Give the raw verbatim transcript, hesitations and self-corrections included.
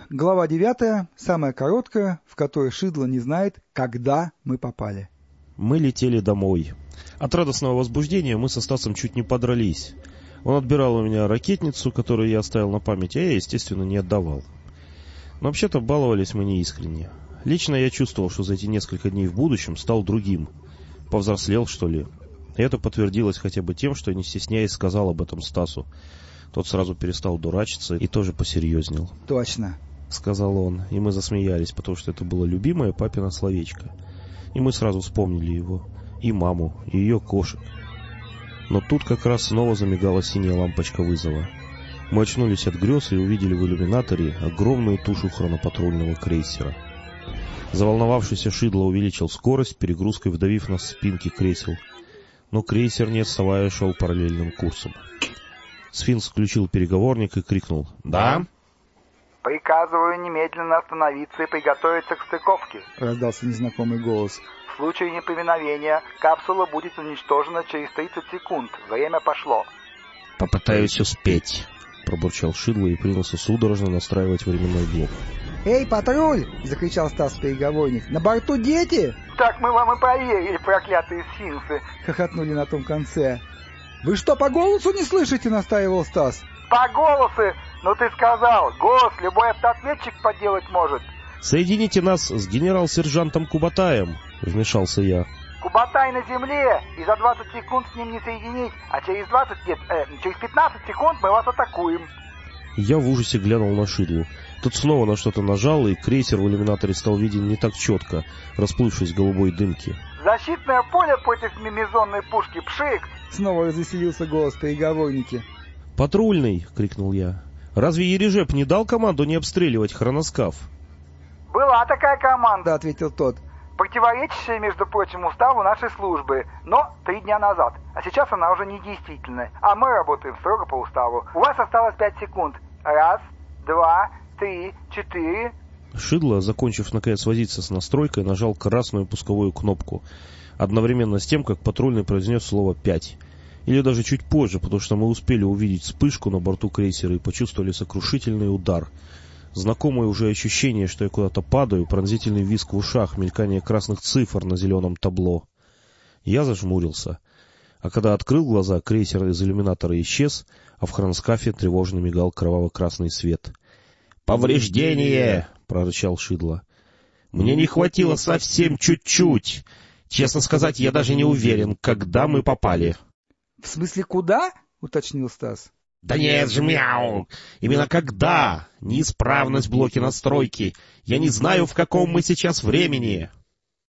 Глава девятая, самая короткая, в которой Шидло не знает, когда мы попали. Мы летели домой. От радостного возбуждения мы со Стасом чуть не подрались. Он отбирал у меня ракетницу, которую я оставил на память, а я, естественно, не отдавал. Но вообще-то баловались мы неискренне. Лично я чувствовал, что за эти несколько дней в будущем стал другим. Повзрослел, что ли. И это подтвердилось хотя бы тем, что я, не стесняясь, сказал об этом Стасу. Тот сразу перестал дурачиться и тоже посерьезнел. «Точно», — сказал он, и мы засмеялись, потому что это было любимое папино словечко. И мы сразу вспомнили его, и маму, и ее кошек. Но тут как раз снова замигала синяя лампочка вызова. Мы очнулись от грез и увидели в иллюминаторе огромную тушу хронопатрульного крейсера. Заволновавшийся Шидло увеличил скорость, перегрузкой вдавив нас в спинки кресел. Но крейсер, не отставая, шел параллельным курсом. Сфинкс включил переговорник и крикнул: «Да?» «Приказываю немедленно остановиться и приготовиться к стыковке», — раздался незнакомый голос. «В случае неповиновения капсула будет уничтожена через тридцать секунд. Время пошло». «Попытаюсь успеть», — пробурчал Шидло и принялся судорожно настраивать временной блок. «Эй, патруль!» — закричал Стас в переговорник. «На борту дети?» «Так мы вам и поверили, проклятые сфинксы!» — хохотнули на том конце. «Вы что, по голосу не слышите?» — настаивал Стас. «По голосу? Ну ты сказал, голос любой автоответчик подделать может». «Соедините нас с генерал-сержантом Кубатаем», — вмешался я. «Кубатай на земле, и за двадцать секунд с ним не соединить, а через двадцать, нет, э, через пятнадцать секунд мы вас атакуем». Я в ужасе глянул на Шидлу. Тот снова на что-то нажал, и крейсер в иллюминаторе стал виден не так четко, расплывшись в голубой дымке. «Защитное поле против мимизонной пушки, пшик!» Снова развеселился голос в переговорнике. «Патрульный!» — крикнул я. «Разве Ережеп не дал команду не обстреливать хроноскаф?» «Была такая команда», — ответил тот. «противоречащая, между прочим, уставу нашей службы, но три дня назад. А сейчас она уже недействительная, а мы работаем строго по уставу. У вас осталось пять секунд. Раз, два, три, четыре...» Шидло, закончив наконец возиться с настройкой, нажал красную пусковую кнопку, одновременно с тем, как патрульный произнес слово «пять». Или даже чуть позже, потому что мы успели увидеть вспышку на борту крейсера и почувствовали сокрушительный удар. Знакомое уже ощущение, что я куда-то падаю, пронзительный визг в ушах, мелькание красных цифр на зеленом табло. Я зажмурился. А когда открыл глаза, крейсер из иллюминатора исчез, а в хроноскафе тревожно мигал кроваво-красный свет. «Повреждение!» — прорычал Шидло. «Мне не хватило совсем чуть-чуть. Честно сказать, я даже не уверен, когда мы попали». «В смысле, куда?» — уточнил Стас. «Да нет же, мяу! Именно когда? Неисправность в блоке настройки. Я не знаю, в каком мы сейчас времени».